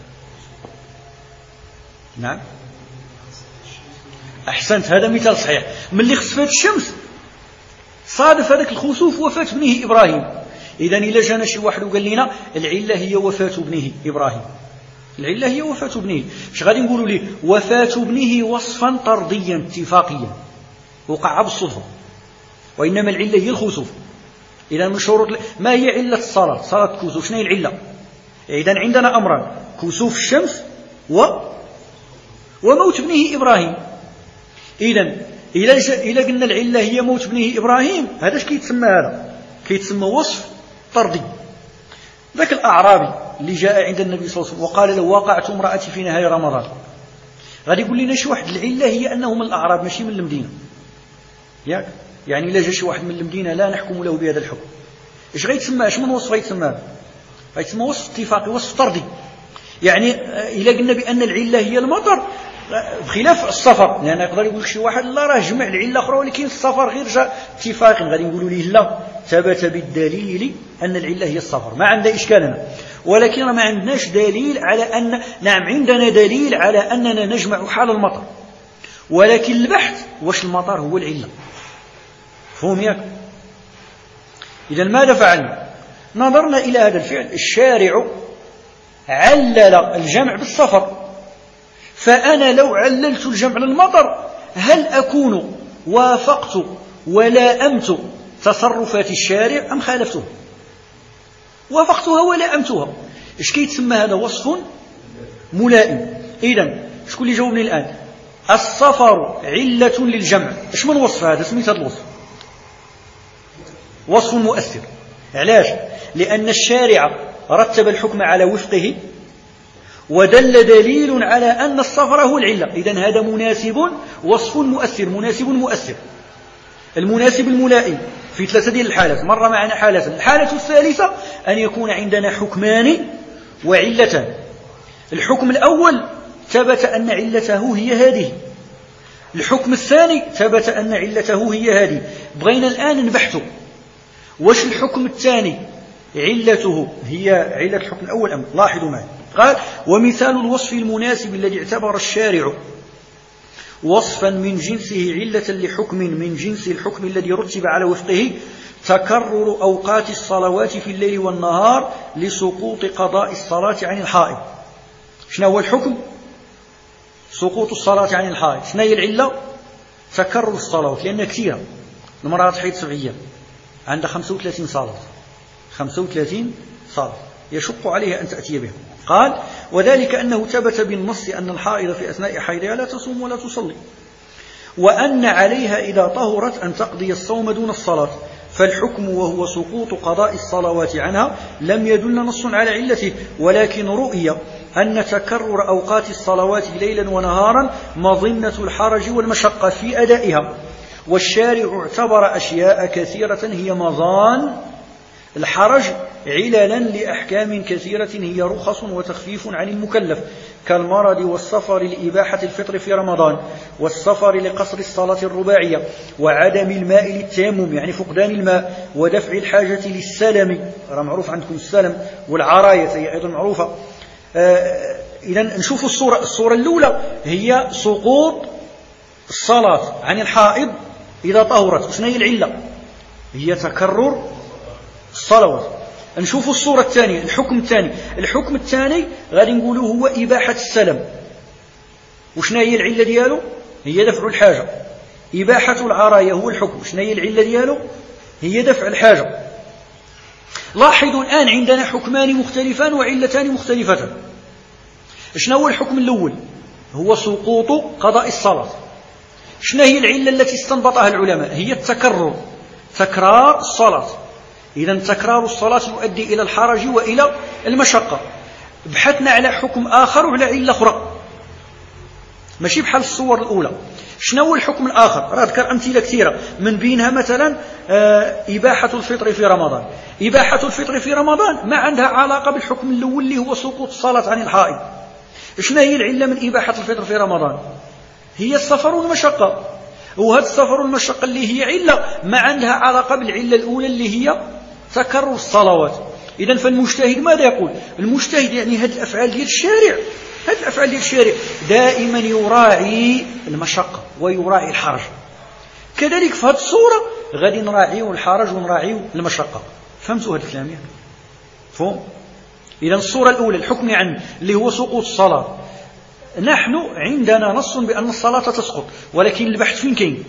نعم أحسنت، هذا مثال صحيح. ملي خسفت الشمس صادف هذاك الخسوف وفاة ابنه إبراهيم. إذن إلا جانا شي واحد وقال لنا العلة هي وفاة ابنه إبراهيم، العلة هي وفاة ابنه، اش غادي نقولوا ليه؟ وفاة ابنه وصفا طرديا اتفاقيا وقع بالصدفة، وإنما العلة هي الخسوف. إذن من شروط ما هي علة الصلاة؟ صلاة الكسوف. شنو هي العلة؟ إذن عندنا أمران: كسوف الشمس وموت ابنه إبراهيم. إذن إذا قلنا العلة هي موت ابنه إبراهيم، هذا اش كيتسمى؟ هذا كيتسمى وصف طردي. ذاك الأعرابي اللي جاء عند النبي صلى الله عليه وسلم وقال له وقعت امرأتي في نهاية رمضان، غادي يقول لنا شي واحد العلة هي أنه من الأعراب ماشي من المدينة. ياك يعني إلا جا شي واحد من المدينة لا نحكم له بهذا الحكم. ايش غيتسمى؟ اش من وصف غيتسمى؟ غيتسمى وصف اتفاقي، وصف طردي. يعني إلا قلنا بأن العلة هي المطر بخلاف السفر، لأن يقدر يقول شي واحد لا راه جمع العلة أخرى ولكن السفر غير جاء اتفاقا، غادي نقولوا ليه لا، ثبت بالدليل أن العلة هي السفر، ما عندنا إشكالنا. ولكن ما عندناش دليل على أن، نعم عندنا دليل على أننا نجمع حال المطر، ولكن البحث واش المطر هو العلة. فهم ياك؟ إذا ماذا فعلنا؟ نظرنا إلى هذا الفعل، الشارع علل الجمع بالسفر، فأنا لو عللت الجمع للمطر هل أكون وافقت ولائمت تصرفات الشارع أم خالفته؟ وافقتها ولائمتها. إيش كيتسمى هذا؟ وصف ملائم. إذن شكون اللي جاوبني الآن؟ السفر علة للجمع. إيش من وصف هذا؟ سميت هذا الوصف وصف مؤثر. علاش؟ لأن الشارع رتب الحكم على وفقه ودل دليل على أن الصفر هو العلة. إذن هذا مناسب، وصف مؤثر، مناسب مؤثر. المناسب الملائم في 3 ديال الحالات، مر معنا حالة. الحالة الثالثة أن يكون عندنا حكمان وعلتان. الحكم الأول ثبت أن علته هي هذه، الحكم الثاني ثبت أن علته هي هذه. بغينا الآن نبحث واش الحكم الثاني علته هي علة الحكم الأول أم. لاحظوا معي، قال: ومثال الوصف المناسب الذي اعتبر الشارع وصفا من جنسه علة لحكم من جنس الحكم الذي رتب على وفقه تكرر أوقات الصلوات في الليل والنهار لسقوط قضاء الصلاة عن الحائض. شنو هو الحكم؟ سقوط الصلاة عن الحائض. شنو هي العلة؟ تكرر الصلوات، لأن كثيرة. المرأة تحيض 7 أيام عندها 35 صلاة، 35 صلاة يشق عليها أن تأتي بها. قال: وذلك أنه ثبت بالنص أن الحائض في أثناء حيضها لا تصوم ولا تصلي، وأن عليها إذا طهرت أن تقضي الصوم دون الصلاة، فالحكم وهو سقوط قضاء الصلوات عنها لم يدل نص على علته، ولكن رؤية أن تكرر أوقات الصلوات ليلا ونهارا مظنة الحرج والمشقة في أدائها، والشارع اعتبر أشياء كثيرة هي مظان الحرج عللا لأحكام كثيرة هي رخص وتخفيف عن المكلف، كالمرض والسفر لإباحة الفطر في رمضان، والسفر لقصر الصلاة الرباعية، وعدم الماء للتيمم يعني فقدان الماء، ودفع الحاجة للسلم، معروف عندكم السلم، والعراية هي أيضا معروفة. إذن نشوف الصورة الأولى هي سقوط الصلاة عن الحائض إذا طهرت. وشنو هي العلة؟ هي تكرر الصلوات. نشوف الصورة الثانية، الحكم الثاني غادي نقوله هو إباحة السلم. وشنو هي العلة ديالو؟ هي دفع الحاجة. إباحة العراية هو الحكم، شنو هي العلة ديالو؟ هي دفع الحاجة. لاحظوا الآن عندنا حكمان مختلفان وعلتان مختلفتان. شنو هو الحكم الأول؟ هو سقوط قضاء الصلاة. شنو هي العلة التي استنبطها العلماء؟ هي التكرر، تكرار الصلاة. إذن تكرار الصلاة يؤدي إلى الحرج وإلى المشقة. بحثنا على حكم آخر وعلى علة أخرى، ماشي بحال الصور الأولى. شنو هو الحكم الآخر؟ راه ذكر أمثلة كثيرة، من بينها مثلا إباحة الفطر في رمضان. إباحة الفطر في رمضان ما عندها علاقة بالحكم الأول اللي هو سقوط الصلاة عن الحائض. شنو هي العلة من إباحة الفطر في رمضان؟ هي السفر والمشقة، وهذا السفر والمشقة اللي هي علة ما عندها علاقة بالعلة الأولى اللي هي تكرر الصلوات. إذن فالمجتهد ماذا يقول؟ المجتهد يعني هذه الأفعال ديال الشارع، دائما يراعي المشقة ويراعي الحرج. كذلك في هذه الصورة غادي نراعيو الحرج ونراعيو المشقة. فهمتوا هذا الكلام؟ فهم؟ إذن الصورة الأولى الحكم يعني اللي هو سقوط الصلاة، نحن عندنا نص بأن الصلاة تسقط، ولكن البحث فين كاين؟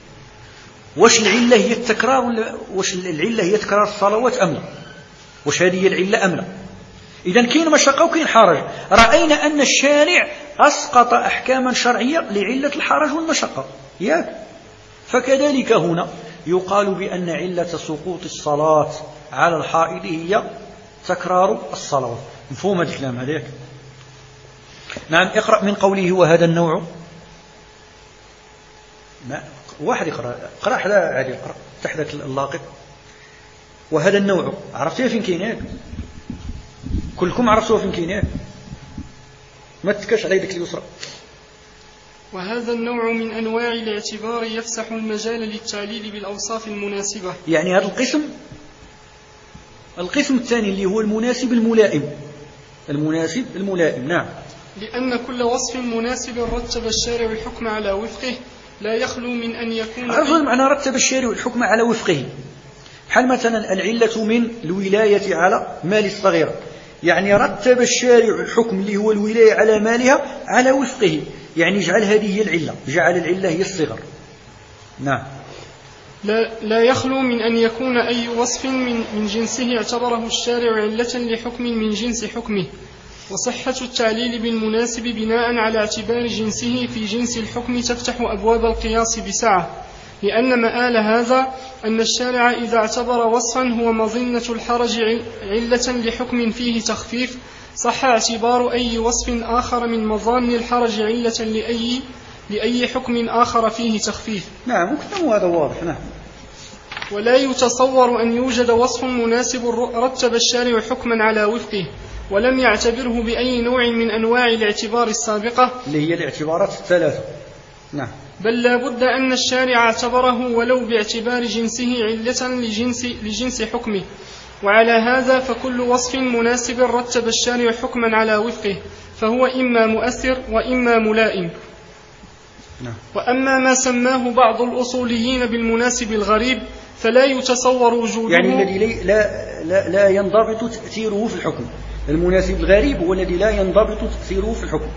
واش العلة هي التكرار واش العلة هي تكرار الصلوات أم لا؟ واش هذه هي العلة أم لا؟ إذن كاين مشقة وكاين حرج. رأينا أن الشارع أسقط أحكاما شرعية لعلة الحرج والمشقة، ياك؟ فكذلك هنا يقال بأن علة سقوط الصلاة على الحائض هي تكرار الصلوات. مفهوم هذا الكلام هذاك؟ نعم. اقرأ من قوله وهذا النوع. واحد اقرأ حدا عادي، اقرأ تحت اللاقط. وهذا النوع عرفتيه فين كاين؟ كلكم عرفتوه فين كاين؟ ما تتكاش على يدك اليسرى.
وهذا النوع من أنواع الاعتبار يفسح المجال للتعليل بالأوصاف المناسبة.
يعني هذا القسم الثاني اللي هو المناسب الملائم. نعم.
لأن كل وصف مناسب رتب الشارع الحكم على وفقه لا يخلو من أن يكون.
عرفوا معنى رتب الشارع الحكم على وفقه؟ حال مثلا العلة من الولاية على مال الصغيرة، يعني رتب الشارع الحكم اللي هو الولاية على مالها على وفقه، يعني جعل هذه هي العلة، جعل العلة هي الصغر. نعم.
لا يخلو من أن يكون أي وصف من جنسه اعتبره الشارع علة لحكم من جنس حكمه، وصحة التعليل بالمناسب بناء على اعتبار جنسه في جنس الحكم تفتح أبواب القياس بسعة، لأن مآل هذا أن الشارع إذا اعتبر وصفا هو مظنة الحرج علة لحكم فيه تخفيف صح اعتبار أي وصف آخر من مظان الحرج علة لأي حكم آخر فيه تخفيف.
نعم وكلام هذا واضح. نعم.
ولا يتصور أن يوجد وصف مناسب رتب الشارع حكما على وفقه ولم يعتبره بأي نوع من أنواع الاعتبار السابقة
اللي هي الاعتبارات الثلاثة. نعم.
بل لا بد أن الشارع اعتبره ولو باعتبار جنسه علة لجنس حكمه. وعلى هذا فكل وصف مناسب رتب الشارع حكما على وفقه فهو إما مؤثر وإما ملائم. وأما ما سماه بعض الأصوليين بالمناسب الغريب فلا يتصور وجوده،
يعني الذي لا ينضبط تأثيره في الحكم. المناسب الغريب هو الذي لا ينضبط تأثيره في الحكم.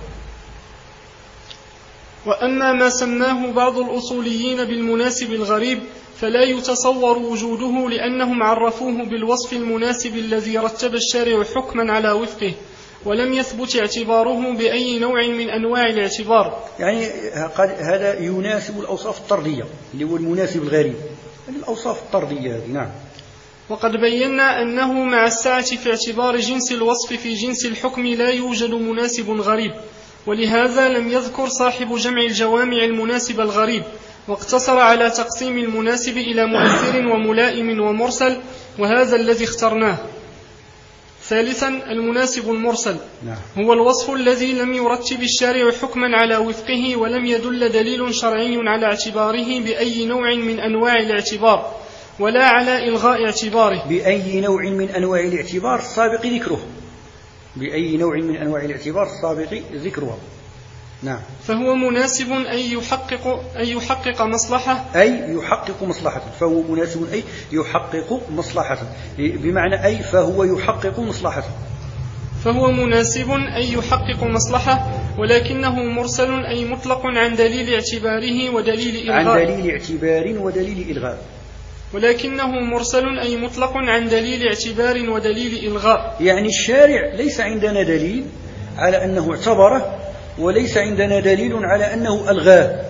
وأما ما سماه بعض الأصوليين بالمناسب الغريب فلا يتصور وجوده لأنهم عرفوه بالوصف المناسب الذي رتب الشارع حكما على وفقه ولم يثبت اعتباره بأي نوع من أنواع الاعتبار.
يعني هذا يناسب الأوصاف الطردية اللي هو المناسب الغريب، الأوصاف الطردية هذه. نعم.
وقد بينا أنه مع السعة في اعتبار جنس الوصف في جنس الحكم لا يوجد مناسب غريب، ولهذا لم يذكر صاحب جمع الجوامع المناسب الغريب واقتصر على تقسيم المناسب إلى مؤثر وملائم ومرسل، وهذا الذي اخترناه. ثالثا المناسب المرسل هو الوصف الذي لم يرتب الشارع حكما على وفقه ولم يدل دليل شرعي على اعتباره بأي نوع من أنواع الاعتبار ولا على إلغاء اعتباره.
بأي نوع من أنواع الاعتبار السابق ذكره. بأي نوع من أنواع الاعتبار السابق ذكرها. نعم.
فهو مناسب أي يحقق مصلحة.
أي يحقق مصلحة. فهو مناسب أي يحقق مصلحة. بمعنى أي فهو يحقق مصلحة.
فهو مناسب أي يحقق مصلحة ولكنه مرسل أي مطلق عن دليل اعتباره ودليل إلغاء.
عن دليل اعتبار ودليل إلغاء.
ولكنه مرسل أي مطلق عن دليل اعتبار ودليل إلغاء.
يعني الشارع ليس عندنا دليل على أنه اعتبره وليس عندنا دليل على أنه ألغاه.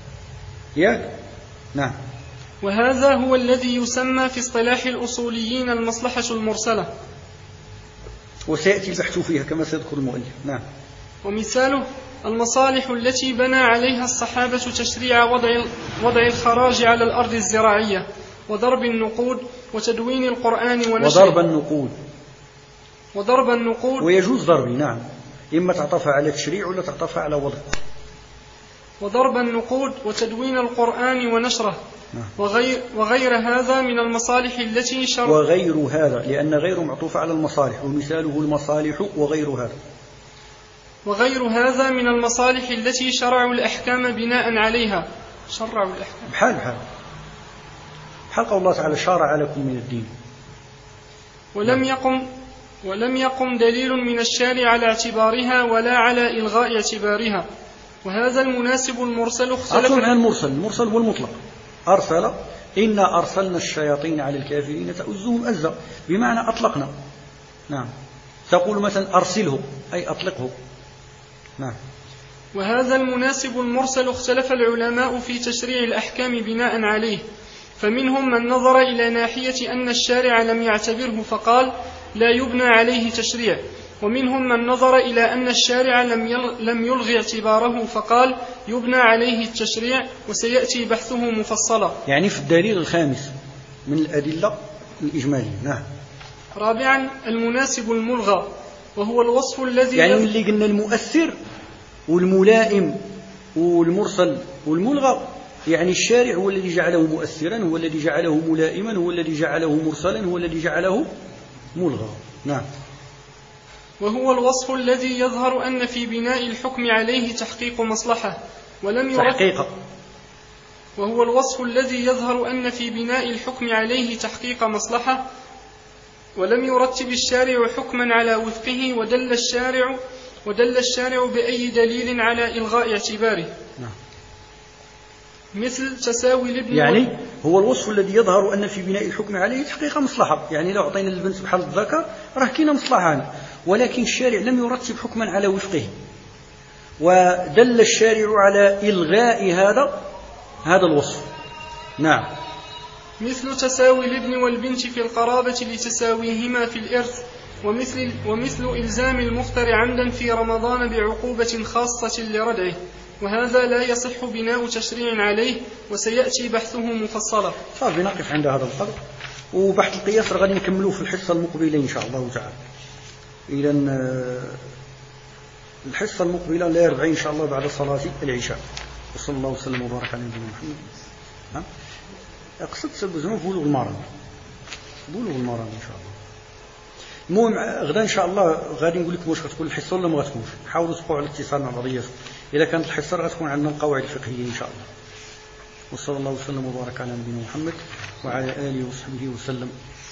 نعم.
وهذا هو الذي يسمى في اصطلاح الأصوليين المصلحة المرسلة،
وسيأتي البحث فيها كما سيذكر المؤلف. نعم.
ومثاله المصالح التي بنى عليها الصحابة تشريع وضع الخراج على الأرض الزراعية وضرب النقود وتدوين القرآن ونشره. وضرب النقود
ويجوز ضربي. نعم. إما تعطفها على تشريع ولا تعطفها على وضع.
وضرب النقود وتدوين القرآن ونشره. وغير هذا من المصالح التي
وغير هذا لأن غير معطوف على المصالح ومثاله المصالح وغير هذا.
وغير هذا من المصالح التي شرعوا الأحكام بناء عليها. شرعوا الأحكام
بحال قول الله تعالى شرع لكم من الدين.
ولم يقم دليل من الشارع على اعتبارها ولا على إلغاء اعتبارها. وهذا المناسب المرسل اختلف
عن المرسل والمطلق. أرسل إنا أرسلنا الشياطين على الكافرين تؤزهم أزا بمعنى أطلقنا. نعم. تقول مثلا أرسله أي أطلقه. نعم.
وهذا المناسب المرسل اختلف العلماء في تشريع الأحكام بناء عليه، فمنهم من نظر إلى ناحية أن الشارع لم يعتبره فقال لا يبنى عليه تشريع، ومنهم من نظر إلى أن الشارع لم يلغي اعتباره فقال يبنى عليه التشريع، وسيأتي بحثه مفصلا.
يعني في الدليل الخامس من الأدلة الإجمالية. نعم.
رابعا المناسب الملغى وهو الوصف الذي
يعني اللي قلنا المؤثر والملائم والمرسل والملغى، يعني الشارع هو الذي جعله مؤثرا، هو الذي جعله ملائما، هو الذي جعله مرسلا، هو الذي جعله ملغى. نعم.
وهو الوصف الذي يظهر أن في بناء الحكم عليه تحقيق مصلحة ولم وهو الوصف الذي يظهر أن في بناء الحكم عليه تحقيق مصلحة ولم يرتب الشارع حكما على وفقه ودل الشارع بأي دليل على إلغاء اعتباره.
نعم.
مثل تساوي الابن
يعني هو الوصف الذي يظهر أن في بناء الحكم عليه تحقيق مصلحة، يعني لو أعطينا البنت بحال الذكر راه كاينه مصلحة، ولكن الشارع لم يرتب حكما على وفقه، ودل الشارع على إلغاء هذا الوصف. نعم.
مثل تساوي الابن والبنت في القرابة لتساويهما في الإرث، ومثل إلزام المفطر عمدا في رمضان بعقوبة خاصة لردعه، وهذا لا يصح بناء تشريع عليه، وسيأتي بحثه مفصلا.
صافي نقف عند هذا القدر، وبحث القياس غادي نكملوه في الحصة المقبلة إن شاء الله تعالى. إذا الحصة المقبلة لا 40 إن شاء الله بعد صلاة العشاء. وصلى الله وسلم وبارك على نبينا محمد. أقصد سبزنوه بلوغ المرام إن شاء الله. المهم غدا إن شاء الله غادي نقول لكم واش غتكون الحصة ولا ما غتكونش. حاولوا تبقوا على الاتصال مع بعضياتكم. إذا كانت الحصة غتكون عندنا القواعد الفقهية إن شاء الله. وصلى الله وسلم وبارك على نبينا محمد وعلى آله وصحبه وسلم.